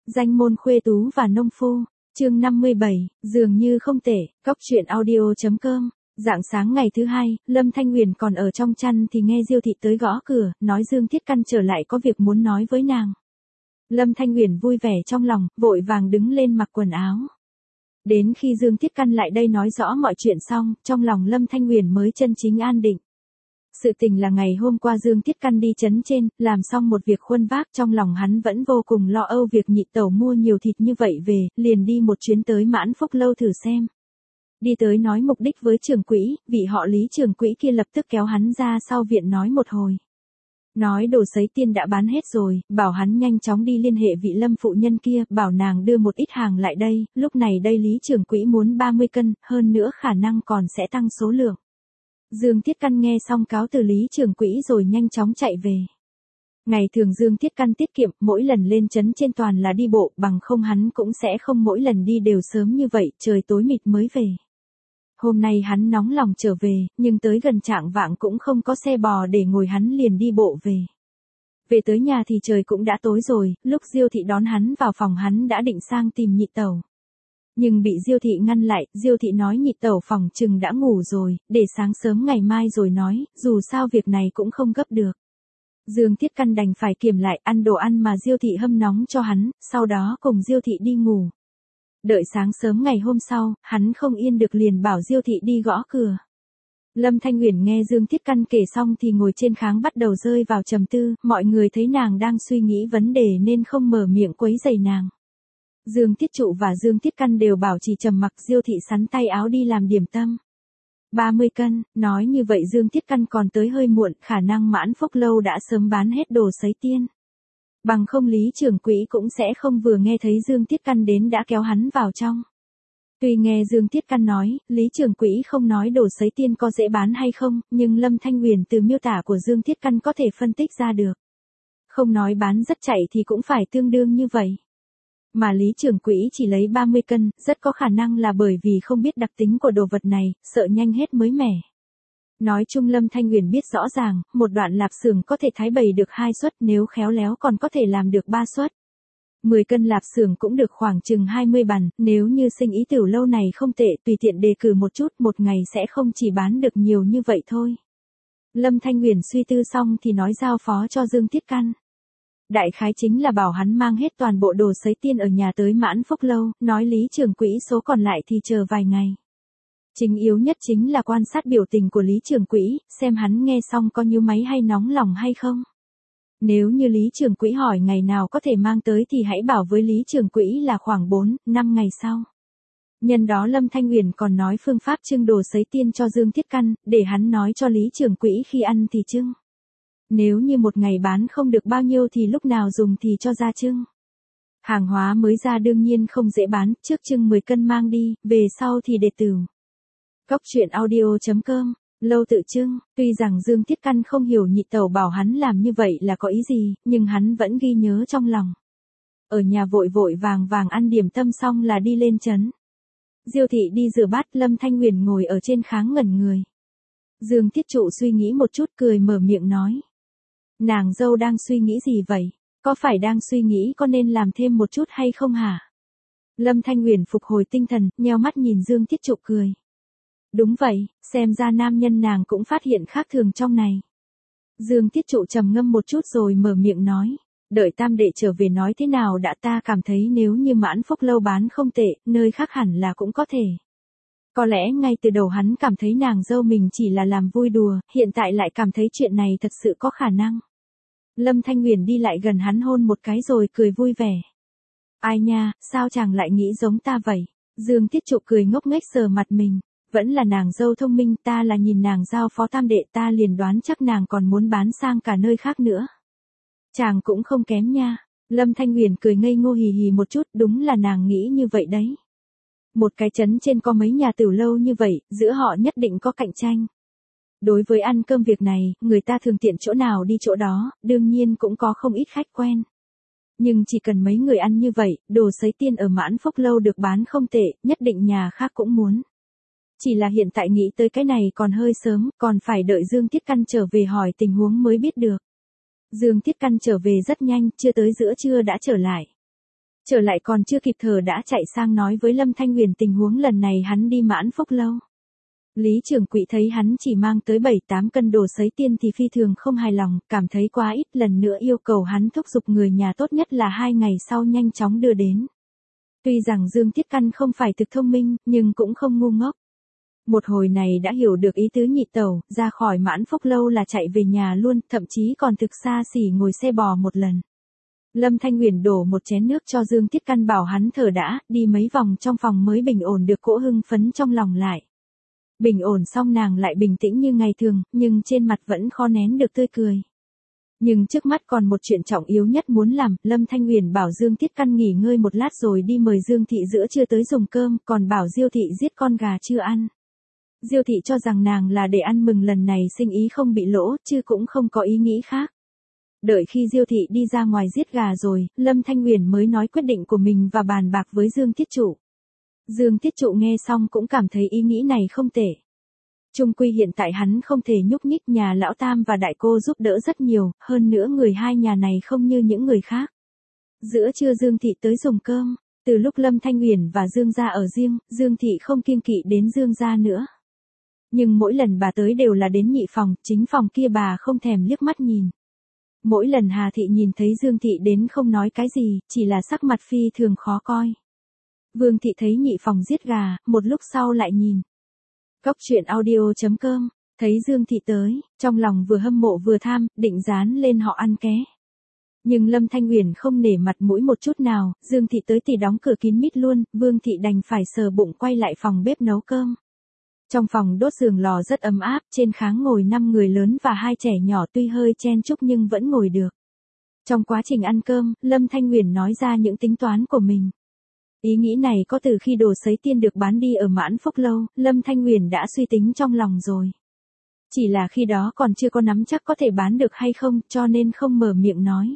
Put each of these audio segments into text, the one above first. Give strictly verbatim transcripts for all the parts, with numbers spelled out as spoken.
Danh môn khuê tú và nông phu, chương năm mươi bảy, dường như không tệ, cóc truyện audio.com. Rạng sáng ngày thứ hai, Lâm Thanh Huyền còn ở trong chăn thì nghe Diêu thị tới gõ cửa, nói Dương Thiết Căn trở lại có việc muốn nói với nàng. Lâm Thanh Huyền vui vẻ trong lòng, vội vàng đứng lên mặc quần áo. Đến khi Dương Thiết Căn lại đây nói rõ mọi chuyện xong, trong lòng Lâm Thanh Huyền mới chân chính an định. Sự tình là ngày hôm qua Dương Thiết Căn đi trấn trên, làm xong một việc khuân vác, trong lòng hắn vẫn vô cùng lo âu việc nhị tẩu mua nhiều thịt như vậy về, liền đi một chuyến tới Mãn Phúc Lâu thử xem. Đi tới nói mục đích với trưởng quỹ, vị họ Lý trưởng quỹ kia lập tức kéo hắn ra sau viện nói một hồi. Nói đồ sấy tiên đã bán hết rồi, bảo hắn nhanh chóng đi liên hệ vị Lâm phụ nhân kia, bảo nàng đưa một ít hàng lại đây, lúc này đây Lý trưởng quỹ muốn ba mươi cân, hơn nữa khả năng còn sẽ tăng số lượng. Dương Thiết Căn nghe xong cáo từ Lý trưởng quỹ rồi nhanh chóng chạy về. Ngày thường Dương Thiết Căn tiết kiệm, mỗi lần lên trấn trên toàn là đi bộ, bằng không hắn cũng sẽ không mỗi lần đi đều sớm như vậy, trời tối mịt mới về. Hôm nay hắn nóng lòng trở về, nhưng tới gần trạng vạng cũng không có xe bò để ngồi, hắn liền đi bộ về. Về tới nhà thì trời cũng đã tối rồi, lúc Diêu thị đón hắn vào phòng hắn đã định sang tìm nhị tẩu. Nhưng bị Diêu thị ngăn lại, Diêu thị nói nhị tẩu phòng chừng đã ngủ rồi, để sáng sớm ngày mai rồi nói, dù sao việc này cũng không gấp được. Dương Thiết Căn đành phải kiềm lại ăn đồ ăn mà Diêu thị hâm nóng cho hắn, sau đó cùng Diêu thị đi ngủ. Đợi sáng sớm ngày hôm sau, hắn không yên được liền bảo Diêu thị đi gõ cửa. Lâm Thanh Huyền nghe Dương Thiết Căn kể xong thì ngồi trên kháng bắt đầu rơi vào trầm tư, mọi người thấy nàng đang suy nghĩ vấn đề nên không mở miệng quấy rầy nàng. Dương Thiết Trụ và Dương Thiết Căn đều bảo chỉ trầm mặc. Diêu thị sắn tay áo đi làm điểm tâm. ba mươi cân, nói như vậy Dương Thiết Căn còn tới hơi muộn, khả năng Mãn Phúc Lâu đã sớm bán hết đồ sấy tiên. Bằng không Lý trưởng quỹ cũng sẽ không vừa nghe thấy Dương Thiết Căn đến đã kéo hắn vào trong. Tuy nghe Dương Thiết Căn nói, Lý trưởng quỹ không nói đồ sấy tiên có dễ bán hay không, nhưng Lâm Thanh Huyền từ miêu tả của Dương Thiết Căn có thể phân tích ra được. Không nói bán rất chạy thì cũng phải tương đương như vậy. Mà Lý trưởng quỹ chỉ lấy ba mươi cân, rất có khả năng là bởi vì không biết đặc tính của đồ vật này, sợ nhanh hết mới mẻ. Nói chung Lâm Thanh Huyền biết rõ ràng, một đoạn lạp xưởng có thể thái bày được hai suất, nếu khéo léo còn có thể làm được ba suất. mười cân lạp xưởng cũng được khoảng chừng hai mươi bàn, nếu như sinh ý tiểu lâu này không tệ, tùy tiện đề cử một chút, một ngày sẽ không chỉ bán được nhiều như vậy thôi. Lâm Thanh Huyền suy tư xong thì nói giao phó cho Dương Thiết Căn. Đại khái chính là bảo hắn mang hết toàn bộ đồ sấy tiên ở nhà tới Mãn Phúc Lâu, nói Lý trưởng quỹ số còn lại thì chờ vài ngày. Chính yếu nhất chính là quan sát biểu tình của Lý trưởng quỹ, xem hắn nghe xong có nhíu máy hay nóng lòng hay không. Nếu như Lý trưởng quỹ hỏi ngày nào có thể mang tới thì hãy bảo với Lý trưởng quỹ là khoảng bốn, năm ngày sau. Nhân đó Lâm Thanh Huyền còn nói phương pháp trưng đồ sấy tiên cho Dương Thiết Căn, để hắn nói cho Lý trưởng quỹ khi ăn thì trưng. Nếu như một ngày bán không được bao nhiêu thì lúc nào dùng thì cho ra trưng. Hàng hóa mới ra đương nhiên không dễ bán, trước trưng mười cân mang đi, về sau thì để tửu. Cóc truyện audio.com, lâu tự trưng, tuy rằng Dương Thiết Căn không hiểu nhị tẩu bảo hắn làm như vậy là có ý gì, nhưng hắn vẫn ghi nhớ trong lòng. Ở nhà vội vội vàng vàng ăn điểm tâm xong là đi lên trấn. Diêu thị đi rửa bát, Lâm Thanh Huyền ngồi ở trên kháng ngẩn người. Dương Thiết Trụ suy nghĩ một chút cười mở miệng nói. Nàng dâu đang suy nghĩ gì vậy? Có phải đang suy nghĩ có nên làm thêm một chút hay không hả? Lâm Thanh Huyền phục hồi tinh thần, nheo mắt nhìn Dương Thiết Trụ cười. Đúng vậy, xem ra nam nhân nàng cũng phát hiện khác thường trong này. Dương Thiết Trụ trầm ngâm một chút rồi mở miệng nói. Đợi tam đệ trở về nói thế nào đã, ta cảm thấy nếu như Mãn Phúc Lâu bán không tệ, nơi khác hẳn là cũng có thể. Có lẽ ngay từ đầu hắn cảm thấy nàng dâu mình chỉ là làm vui đùa, hiện tại lại cảm thấy chuyện này thật sự có khả năng. Lâm Thanh Huyền đi lại gần hắn hôn một cái rồi cười vui vẻ. Ai nha, sao chàng lại nghĩ giống ta vậy? Dương Thiết Trụ cười ngốc nghếch sờ mặt mình. Vẫn là nàng dâu thông minh, ta là nhìn nàng giao phó tam đệ ta liền đoán chắc nàng còn muốn bán sang cả nơi khác nữa. Chàng cũng không kém nha. Lâm Thanh Huyền cười ngây ngô hì hì một chút, đúng là nàng nghĩ như vậy đấy. Một cái trấn trên có mấy nhà tiểu lâu như vậy, giữa họ nhất định có cạnh tranh. Đối với ăn cơm việc này, người ta thường tiện chỗ nào đi chỗ đó, đương nhiên cũng có không ít khách quen. Nhưng chỉ cần mấy người ăn như vậy, đồ sấy tiên ở Mãn Phúc Lâu được bán không tệ, nhất định nhà khác cũng muốn. Chỉ là hiện tại nghĩ tới cái này còn hơi sớm, còn phải đợi Dương Thiết Căn trở về hỏi tình huống mới biết được. Dương Thiết Căn trở về rất nhanh, chưa tới giữa trưa đã trở lại. Trở lại còn chưa kịp thở đã chạy sang nói với Lâm Thanh Huyền tình huống lần này hắn đi Mãn Phúc Lâu. Lý trưởng quỹ thấy hắn chỉ mang tới bảy tám cân đồ sấy tiên thì phi thường không hài lòng, cảm thấy quá ít, lần nữa yêu cầu hắn thúc giục người nhà tốt nhất là hai ngày sau nhanh chóng đưa đến. Tuy rằng Dương Tiết Căn không phải thực thông minh, nhưng cũng không ngu ngốc. Một hồi này đã hiểu được ý tứ nhị tẩu, ra khỏi Mãn Phúc Lâu là chạy về nhà luôn, thậm chí còn thực xa xỉ ngồi xe bò một lần. Lâm Thanh Huyền đổ một chén nước cho Dương Tiết Căn bảo hắn thở đã, đi mấy vòng trong phòng mới bình ổn được cỗ hưng phấn trong lòng lại. Bình ổn xong nàng lại bình tĩnh như ngày thường, nhưng trên mặt vẫn khó nén được tươi cười. Nhưng trước mắt còn một chuyện trọng yếu nhất muốn làm, Lâm Thanh Huyền bảo Dương Tiết Căn nghỉ ngơi một lát rồi đi mời Dương Thị giữa trưa tới dùng cơm, còn bảo Diêu Thị giết con gà chưa ăn. Diêu Thị cho rằng nàng là để ăn mừng lần này sinh ý không bị lỗ, chứ cũng không có ý nghĩ khác. Đợi khi Diêu Thị đi ra ngoài giết gà rồi, Lâm Thanh Huyền mới nói quyết định của mình và bàn bạc với Dương Tiết Trụ. Dương Tiết Trụ nghe xong cũng cảm thấy ý nghĩ này không tệ. Chung quy hiện tại hắn không thể nhúc nhích, nhà lão tam và đại cô giúp đỡ rất nhiều, hơn nữa người hai nhà này không như những người khác. Giữa trưa Dương Thị tới dùng cơm, từ lúc Lâm Thanh Huyền và Dương gia ở riêng, Dương Thị không kiêng kỵ đến Dương gia nữa. Nhưng mỗi lần bà tới đều là đến nhị phòng, chính phòng kia bà không thèm liếc mắt nhìn. Mỗi lần Hà Thị nhìn thấy Dương Thị đến không nói cái gì, chỉ là sắc mặt phi thường khó coi. Vương Thị thấy nhị phòng giết gà, một lúc sau lại nhìn. Cóc truyện audio chấm com, thấy Dương Thị tới, trong lòng vừa hâm mộ vừa tham, định dán lên họ ăn ké. Nhưng Lâm Thanh Huyền không nể mặt mũi một chút nào, Dương Thị tới thì đóng cửa kín mít luôn, Vương Thị đành phải sờ bụng quay lại phòng bếp nấu cơm. Trong phòng đốt giường lò rất ấm áp, trên kháng ngồi năm người lớn và hai trẻ nhỏ, tuy hơi chen chúc nhưng vẫn ngồi được. Trong quá trình ăn cơm, Lâm Thanh Huyền nói ra những tính toán của mình. Ý nghĩ này có từ khi đồ sấy tiên được bán đi ở Mãn Phúc Lâu, Lâm Thanh Huyền đã suy tính trong lòng rồi. Chỉ là khi đó còn chưa có nắm chắc có thể bán được hay không, cho nên không mở miệng nói.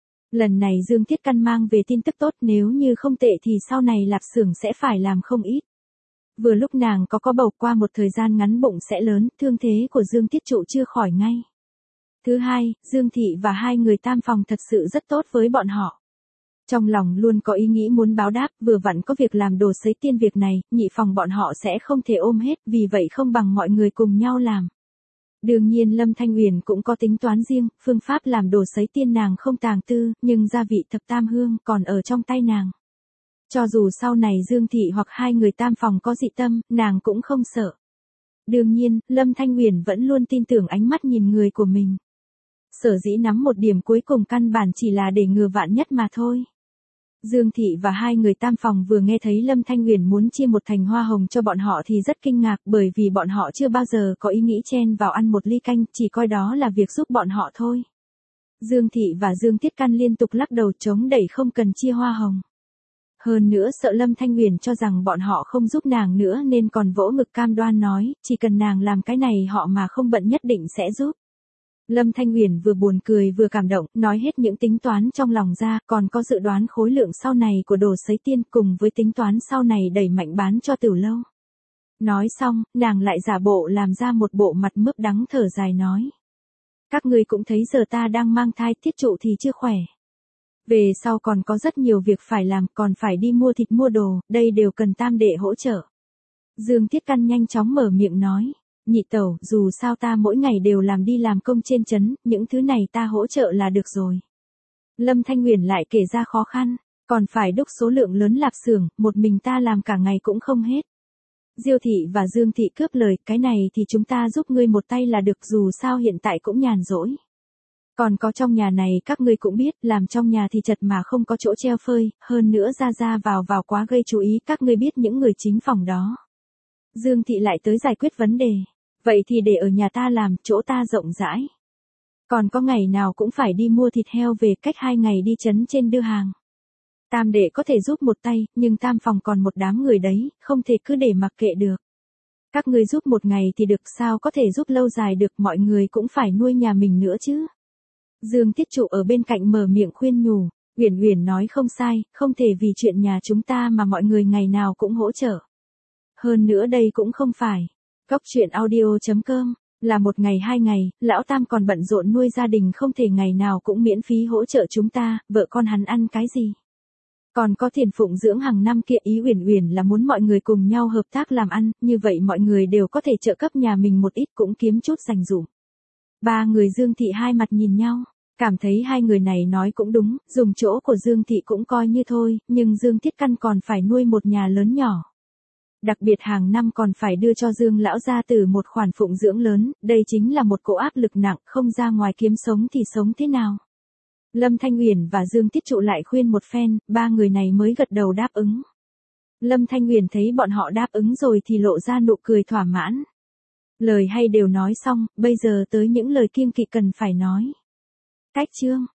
Lần này Dương Tiết Căn mang về tin tức tốt, nếu như không tệ thì sau này lạp xưởng sẽ phải làm không ít. Vừa lúc nàng có có bầu, qua một thời gian ngắn bụng sẽ lớn, thương thế của Dương Tiết Trụ chưa khỏi ngay. Thứ hai, Dương Thị và hai người tam phòng thật sự rất tốt với bọn họ. Trong lòng luôn có ý nghĩ muốn báo đáp, vừa vặn có việc làm đồ sấy tiên việc này, nhị phòng bọn họ sẽ không thể ôm hết, vì vậy không bằng mọi người cùng nhau làm. Đương nhiên Lâm Thanh Huyền cũng có tính toán riêng, phương pháp làm đồ sấy tiên nàng không tàng tư, nhưng gia vị thập tam hương còn ở trong tay nàng. Cho dù sau này Dương Thị hoặc hai người tam phòng có dị tâm, nàng cũng không sợ. Đương nhiên, Lâm Thanh Huyền vẫn luôn tin tưởng ánh mắt nhìn người của mình. Sở dĩ nắm một điểm cuối cùng căn bản chỉ là để ngừa vạn nhất mà thôi. Dương Thị và hai người tam phòng vừa nghe thấy Lâm Thanh Huyền muốn chia một thành hoa hồng cho bọn họ thì rất kinh ngạc, bởi vì bọn họ chưa bao giờ có ý nghĩ chen vào ăn một ly canh, chỉ coi đó là việc giúp bọn họ thôi. Dương Thị và Dương Tiết Căn liên tục lắc đầu chống đẩy không cần chia hoa hồng. Hơn nữa sợ Lâm Thanh Huyền cho rằng bọn họ không giúp nàng nữa nên còn vỗ ngực cam đoan nói, chỉ cần nàng làm cái này họ mà không bận nhất định sẽ giúp. Lâm Thanh Huyền vừa buồn cười vừa cảm động, nói hết những tính toán trong lòng ra, còn có dự đoán khối lượng sau này của đồ sấy tiên cùng với tính toán sau này đẩy mạnh bán cho Tử Lâu. Nói xong, nàng lại giả bộ làm ra một bộ mặt mướp đắng thở dài nói. Các ngươi cũng thấy giờ ta đang mang thai, Tiết Trụ thì chưa khỏe. Về sau còn có rất nhiều việc phải làm, còn phải đi mua thịt mua đồ, đây đều cần tam đệ hỗ trợ. Dương Tiết Căn nhanh chóng mở miệng nói. Nhị tẩu, dù sao ta mỗi ngày đều làm đi làm công trên trấn, những thứ này ta hỗ trợ là được rồi. Lâm Thanh Huyền lại kể ra khó khăn, còn phải đúc số lượng lớn lạp xưởng, một mình ta làm cả ngày cũng không hết. Diêu Thị và Dương Thị cướp lời, cái này thì chúng ta giúp ngươi một tay là được, dù sao hiện tại cũng nhàn rỗi. Còn có trong nhà này các ngươi cũng biết, làm trong nhà thì chật mà không có chỗ treo phơi, hơn nữa ra ra vào vào quá gây chú ý, các ngươi biết những người chính phòng đó. Dương Thị lại tới giải quyết vấn đề. Vậy thì để ở nhà ta làm, chỗ ta rộng rãi. Còn có ngày nào cũng phải đi mua thịt heo về, cách hai ngày đi trấn trên đưa hàng. Tam đệ có thể giúp một tay, nhưng tam phòng còn một đám người đấy, không thể cứ để mặc kệ được. Các ngươi giúp một ngày thì được, sao có thể giúp lâu dài được, mọi người cũng phải nuôi nhà mình nữa chứ. Dương Tiết Trụ ở bên cạnh mở miệng khuyên nhủ, Uyển Uyển nói không sai, không thể vì chuyện nhà chúng ta mà mọi người ngày nào cũng hỗ trợ. Hơn nữa đây cũng không phải. Cóc truyện audio chấm com, là một ngày hai ngày, lão tam còn bận rộn nuôi gia đình không thể ngày nào cũng miễn phí hỗ trợ chúng ta, vợ con hắn ăn cái gì. Còn có Thiền Phụng dưỡng hàng năm kia, ý Uyển Uyển là muốn mọi người cùng nhau hợp tác làm ăn, như vậy mọi người đều có thể trợ cấp nhà mình một ít cũng kiếm chút dành dụm. Ba người Dương Thị hai mặt nhìn nhau, cảm thấy hai người này nói cũng đúng, dùng chỗ của Dương Thị cũng coi như thôi, nhưng Dương Thiết Căn còn phải nuôi một nhà lớn nhỏ. Đặc biệt hàng năm còn phải đưa cho Dương lão gia tử một khoản phụng dưỡng lớn, đây chính là một cỗ áp lực nặng, không ra ngoài kiếm sống thì sống thế nào. Lâm Thanh Uyển và Dương Tiết Trụ lại khuyên một phen, ba người này mới gật đầu đáp ứng. Lâm Thanh Uyển thấy bọn họ đáp ứng rồi thì lộ ra nụ cười thỏa mãn. Lời hay đều nói xong, bây giờ tới những lời kiêng kỵ cần phải nói. Cách chương